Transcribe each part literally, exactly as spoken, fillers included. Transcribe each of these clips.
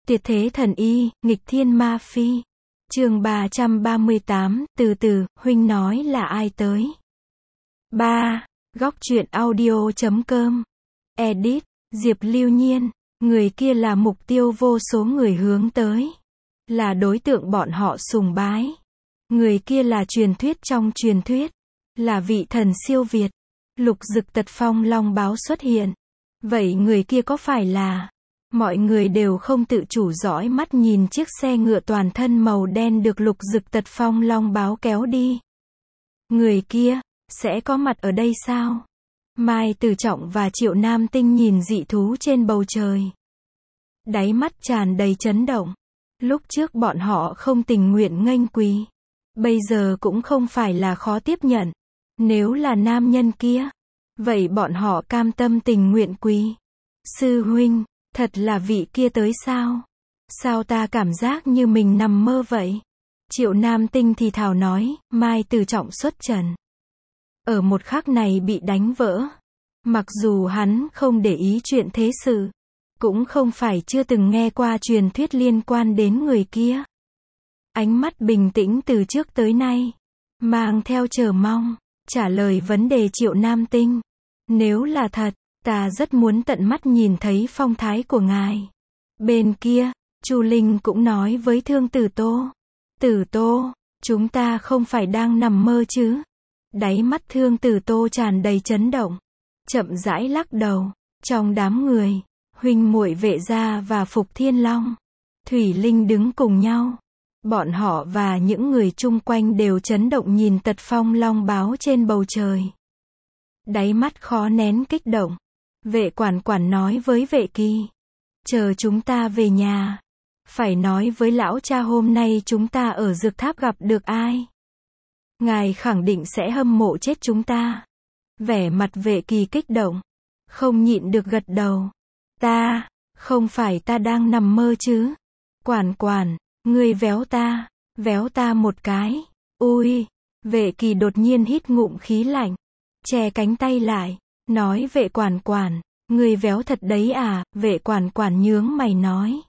Tuyệt thế thần y, nghịch thiên ma phi. Chương ba trăm ba mươi tám, từ từ, huynh nói là ai tới? ba. Góc truyện audio chấm com. Edit, Diệp Lưu Nhiên. Người kia là mục tiêu vô số người hướng tới. Là đối tượng bọn họ sùng bái. Người kia là truyền thuyết trong truyền thuyết. Là vị thần siêu việt. Lục Dực Tật Phong Long báo xuất hiện. Vậy người kia có phải là... Mọi người đều không tự chủ dõi mắt nhìn chiếc xe ngựa toàn thân màu đen được Lục Dực Tật Phong Long báo kéo đi. Người kia, sẽ có mặt ở đây sao? Mai Tử Trọng và Triệu Nam Tinh nhìn dị thú trên bầu trời. Đáy mắt tràn đầy chấn động. Lúc trước bọn họ không tình nguyện nghênh quý. Bây giờ cũng không phải là khó tiếp nhận. Nếu là nam nhân kia, vậy bọn họ cam tâm tình nguyện quý. Sư huynh, thật là vị kia tới sao? Sao ta cảm giác như mình nằm mơ vậy? Triệu Nam Tinh thì thào nói, Mai Tử Trọng xuất trần. Ở một khắc này bị đánh vỡ. Mặc dù hắn không để ý chuyện thế sự, cũng không phải chưa từng nghe qua truyền thuyết liên quan đến người kia. Ánh mắt bình tĩnh từ trước tới nay, mang theo chờ mong, trả lời vấn đề Triệu Nam Tinh. Nếu là thật, ta rất muốn tận mắt nhìn thấy phong thái của ngài. Bên kia, Chu Linh cũng nói với Thương Tử Tô. Tử Tô, chúng ta không phải đang nằm mơ chứ? Đáy mắt Thương Tử Tô tràn đầy chấn động. Chậm rãi lắc đầu. Trong đám người, huynh muội Vệ Gia và Phục Thiên Long, Thủy Linh đứng cùng nhau. Bọn họ và những người chung quanh đều chấn động nhìn Tật Phong Long báo trên bầu trời. Đáy mắt khó nén kích động. Vệ quản quản nói với Vệ Kỳ. Chờ chúng ta về nhà. Phải nói với lão cha hôm nay chúng ta ở Dược Tháp gặp được ai. Ngài khẳng định sẽ hâm mộ chết chúng ta. Vẻ mặt Vệ Kỳ kích động. Không nhịn được gật đầu. Ta, không phải ta đang nằm mơ chứ. Quản quản, ngươi véo ta, véo ta một cái. Ui, Vệ Kỳ đột nhiên hít ngụm khí lạnh. Che cánh tay lại, nói Vệ quản quản, ngươi véo thật đấy à? Vệ quản quản nhướng mày nói.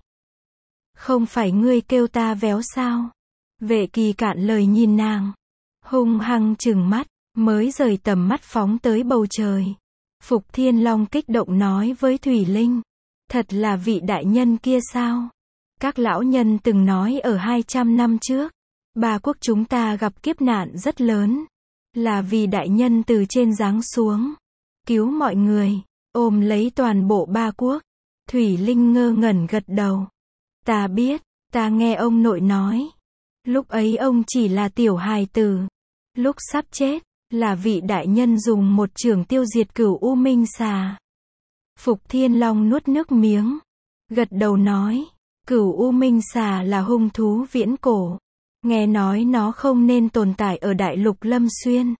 Không phải ngươi kêu ta véo sao? Vệ Kỳ cạn lời nhìn nàng. Hung hăng trừng mắt, mới rời tầm mắt phóng tới bầu trời. Phục Thiên Long kích động nói với Thủy Linh. Thật là vị đại nhân kia sao? Các lão nhân từng nói ở hai trăm năm trước, Ba quốc chúng ta gặp kiếp nạn rất lớn. Là vì đại nhân từ trên giáng xuống, cứu mọi người, ôm lấy toàn bộ Ba quốc. Thủy Linh ngơ ngẩn gật đầu. Ta biết, ta nghe ông nội nói. Lúc ấy ông chỉ là tiểu hài tử. Lúc sắp chết, là vị đại nhân dùng một chưởng tiêu diệt Cửu U Minh Xà. Phục Thiên Long nuốt nước miếng, gật đầu nói, Cửu U Minh Xà là hung thú viễn cổ. Nghe nói nó không nên tồn tại ở đại lục Lâm Xuyên.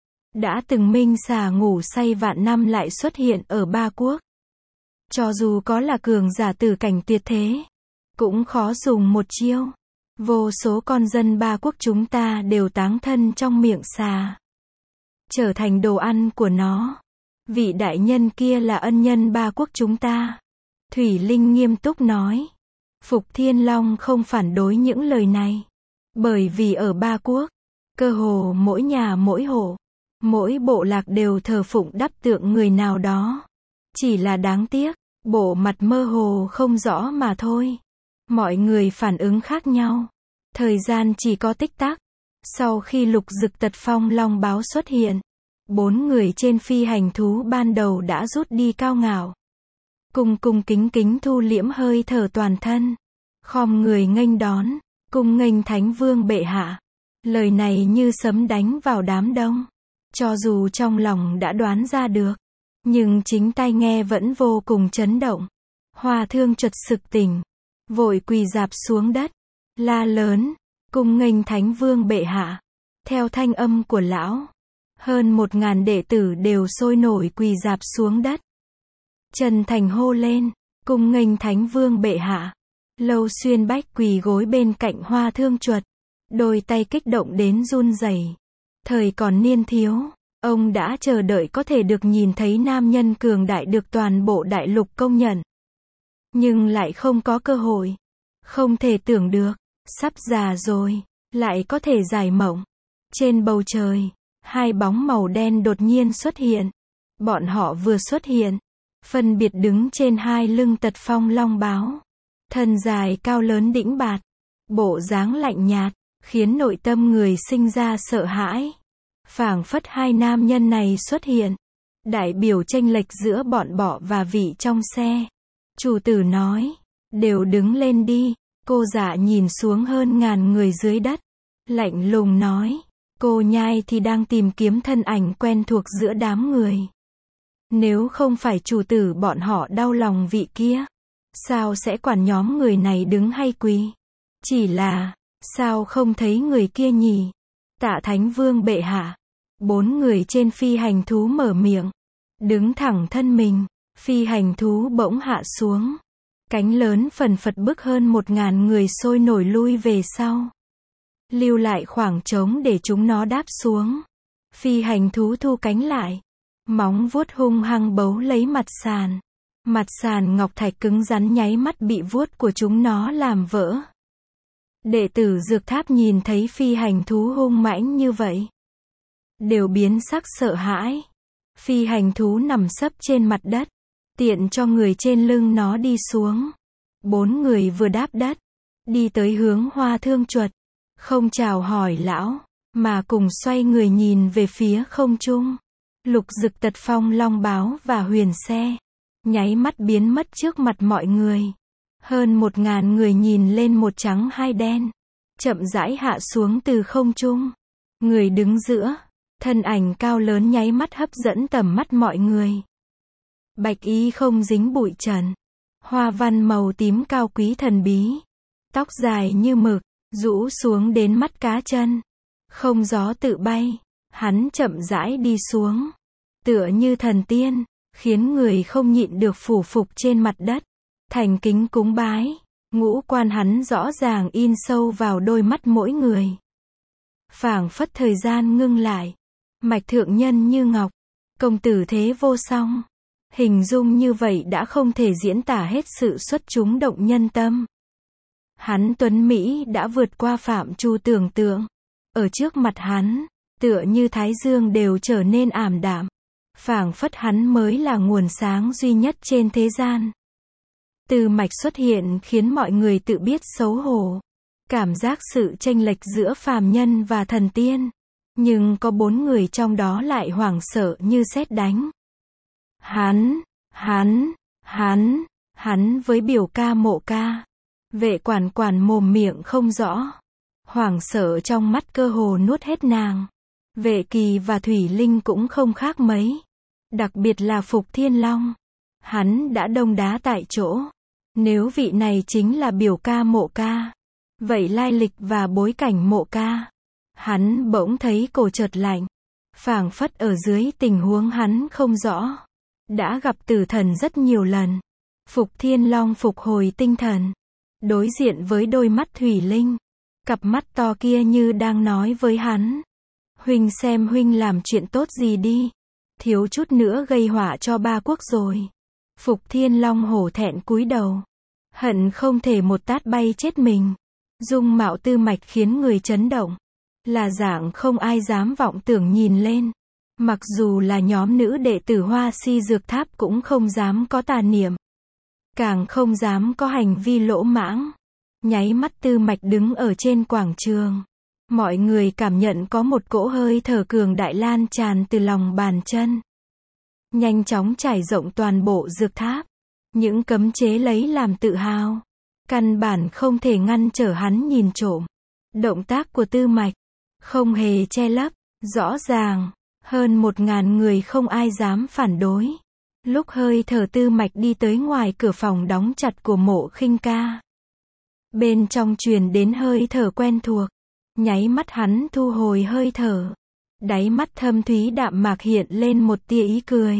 Đã từng Minh Xà ngủ say vạn năm lại xuất hiện ở Ba quốc. Cho dù có là cường giả tử cảnh tuyệt thế, cũng khó dùng một chiêu. Vô số con dân Ba quốc chúng ta đều táng thân trong miệng xà, trở thành đồ ăn của nó. Vị đại nhân kia là ân nhân Ba quốc chúng ta. Thủy Linh nghiêm túc nói. Phục Thiên Long không phản đối những lời này. Bởi vì ở Ba quốc, cơ hồ mỗi nhà mỗi hộ, mỗi bộ lạc đều thờ phụng đắp tượng người nào đó. Chỉ là đáng tiếc, bộ mặt mơ hồ không rõ mà thôi. Mọi người phản ứng khác nhau. Thời gian chỉ có tích tắc. Sau khi Lục Dực Tật Phong Long báo xuất hiện, bốn người trên phi hành thú ban đầu đã rút đi cao ngạo. Cung cung kính kính thu liễm hơi thở toàn thân. Khom người nghênh đón, cung nghênh Thánh Vương bệ hạ. Lời này như sấm đánh vào đám đông. Cho dù trong lòng đã đoán ra được, nhưng chính tai nghe vẫn vô cùng chấn động. Hoa Thương chợt sực tỉnh, vội quỳ rạp xuống đất, la lớn, cung nghênh Thánh Vương bệ hạ. Theo thanh âm của lão, hơn một ngàn đệ tử đều sôi nổi quỳ rạp xuống đất. Trần Thành hô lên, cung nghênh Thánh Vương bệ hạ. Lâu Xuyên Bách quỳ gối bên cạnh Hoa Thương Chuột, đôi tay kích động đến run rẩy. Thời còn niên thiếu, ông đã chờ đợi có thể được nhìn thấy nam nhân cường đại được toàn bộ đại lục công nhận. Nhưng lại không có cơ hội. Không thể tưởng được, sắp già rồi, lại có thể giải mộng. Trên bầu trời, hai bóng màu đen đột nhiên xuất hiện. Bọn họ vừa xuất hiện, phân biệt đứng trên hai lưng tật phong long báo. Thân dài cao lớn đĩnh bạt, bộ dáng lạnh nhạt, khiến nội tâm người sinh ra sợ hãi. Phảng phất hai nam nhân này xuất hiện, đại biểu chênh lệch giữa bọn họ và vị trong xe. Chủ tử nói, đều đứng lên đi. Cô Dạ nhìn xuống hơn ngàn người dưới đất, lạnh lùng nói, cô nhai thì đang tìm kiếm thân ảnh quen thuộc giữa đám người. Nếu không phải chủ tử bọn họ đau lòng vị kia, sao sẽ quản nhóm người này đứng hay quỳ? Chỉ là, sao không thấy người kia nhỉ? Tạ Thánh Vương bệ hạ. Bốn người trên phi hành thú mở miệng, đứng thẳng thân mình, phi hành thú bỗng hạ xuống. Cánh lớn phần phật bức hơn một ngàn người sôi nổi lui về sau. Lưu lại khoảng trống để chúng nó đáp xuống. Phi hành thú thu cánh lại. Móng vuốt hung hăng bấu lấy mặt sàn. Mặt sàn ngọc thạch cứng rắn nháy mắt bị vuốt của chúng nó làm vỡ. Đệ tử Dược Tháp nhìn thấy phi hành thú hung mãnh như vậy, đều biến sắc sợ hãi. Phi hành thú nằm sấp trên mặt đất, tiện cho người trên lưng nó đi xuống. Bốn người vừa đáp đất, đi tới hướng Hoa Thương Chuột, không chào hỏi lão, mà cùng xoay người nhìn về phía không trung. Lục Dực Tật Phong Long Báo và Huyền Xe, nháy mắt biến mất trước mặt mọi người. Hơn một ngàn người nhìn lên một trắng hai đen, chậm rãi hạ xuống từ không trung. Người đứng giữa, thân ảnh cao lớn nháy mắt hấp dẫn tầm mắt mọi người. Bạch y không dính bụi trần, hoa văn màu tím cao quý thần bí, tóc dài như mực, rũ xuống đến mắt cá chân, không gió tự bay, hắn chậm rãi đi xuống, tựa như thần tiên, khiến người không nhịn được phủ phục trên mặt đất, thành kính cúng bái. Ngũ quan hắn rõ ràng in sâu vào đôi mắt mỗi người. Phảng phất thời gian ngưng lại, mạch thượng nhân như ngọc, công tử thế vô song. Hình dung như vậy đã không thể diễn tả hết sự xuất chúng động nhân tâm. Hắn tuấn Mỹ đã vượt qua phạm trù tưởng tượng. Ở trước mặt hắn, tựa như thái dương đều trở nên ảm đạm. Phảng phất hắn mới là nguồn sáng duy nhất trên thế gian. Tư Mạch xuất hiện khiến mọi người tự biết xấu hổ. Cảm giác sự chênh lệch giữa phàm nhân và thần tiên. Nhưng có bốn người trong đó lại hoảng sợ như sét đánh. Hắn, hắn, hắn, hắn với biểu ca Mộ Ca. Vệ quản quản mồm miệng không rõ. Hoảng sợ trong mắt cơ hồ nuốt hết nàng. Vệ Kỳ và Thủy Linh cũng không khác mấy. Đặc biệt là Phục Thiên Long. Hắn đã đông đá tại chỗ. Nếu vị này chính là biểu ca Mộ Ca, vậy lai lịch và bối cảnh Mộ Ca, hắn bỗng thấy cổ chợt lạnh. Phảng phất ở dưới tình huống hắn không rõ, đã gặp tử thần rất nhiều lần. Phục Thiên Long phục hồi tinh thần, đối diện với đôi mắt Thủy Linh, cặp mắt to kia như đang nói với hắn, huynh xem huynh làm chuyện tốt gì đi, thiếu chút nữa gây họa cho ba quốc rồi. Phục Thiên Long hổ thẹn cúi đầu, hận không thể một tát bay chết mình. Dung mạo Tư Mạch khiến người chấn động, là dạng không ai dám vọng tưởng nhìn lên. Mặc dù là nhóm nữ đệ tử Hoa Si Dược Tháp cũng không dám có tà niệm, càng không dám có hành vi lỗ mãng. Nháy mắt Tư Mạch đứng ở trên quảng trường, mọi người cảm nhận có một cỗ hơi thở cường đại lan tràn từ lòng bàn chân, nhanh chóng trải rộng toàn bộ Dược Tháp. Những cấm chế lấy làm tự hào, căn bản không thể ngăn trở hắn nhìn trộm. Động tác của Tư Mạch không hề che lấp, rõ ràng, hơn một ngàn người không ai dám phản đối. Lúc hơi thở Tư Mạch đi tới ngoài cửa phòng đóng chặt của Mộ Khinh Ca, bên trong truyền đến hơi thở quen thuộc, nháy mắt hắn thu hồi hơi thở, đáy mắt thâm thúy đạm mạc hiện lên một tia ý cười.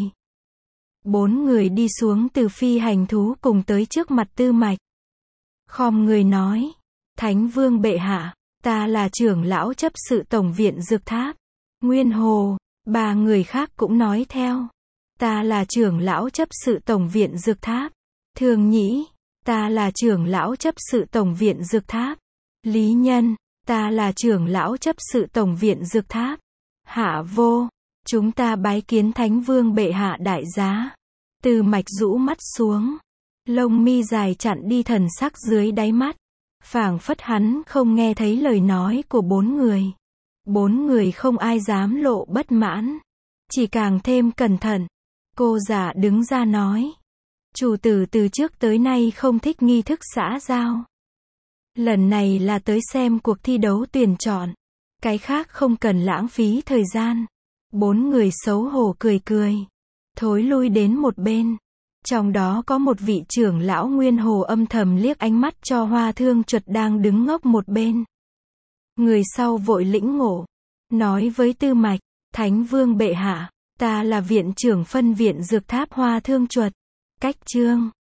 Bốn người đi xuống từ phi hành thú cùng tới trước mặt Tư Mạch. Khom người nói, Thánh Vương bệ hạ, ta là trưởng lão chấp sự tổng viện Dược Tháp. Nguyên Hồ, ba người khác cũng nói theo, ta là trưởng lão chấp sự tổng viện Dược Tháp. Thường Nhĩ, ta là trưởng lão chấp sự tổng viện dược tháp. Lý Nhân, ta là trưởng lão chấp sự tổng viện dược tháp. Hạ Vô, chúng ta bái kiến Thánh Vương bệ hạ đại giá. Từ Mạch rũ mắt xuống, lông mi dài chặn đi thần sắc dưới đáy mắt, phảng phất hắn không nghe thấy lời nói của bốn người. Bốn người không ai dám lộ bất mãn, chỉ càng thêm cẩn thận. Cô giả đứng ra nói, chủ tử từ trước tới nay không thích nghi thức xã giao. Lần này là tới xem cuộc thi đấu tuyển chọn, cái khác không cần lãng phí thời gian. Bốn người xấu hổ cười cười, thối lui đến một bên. Trong đó có một vị trưởng lão Nguyên Hồ âm thầm liếc ánh mắt cho Hoa Thương Chuột đang đứng ngốc một bên. Người sau vội lĩnh ngộ, nói với Tư Mạch, Thánh Vương bệ hạ, ta là viện trưởng phân viện dược tháp Hoa Thương Chuột. Cách chương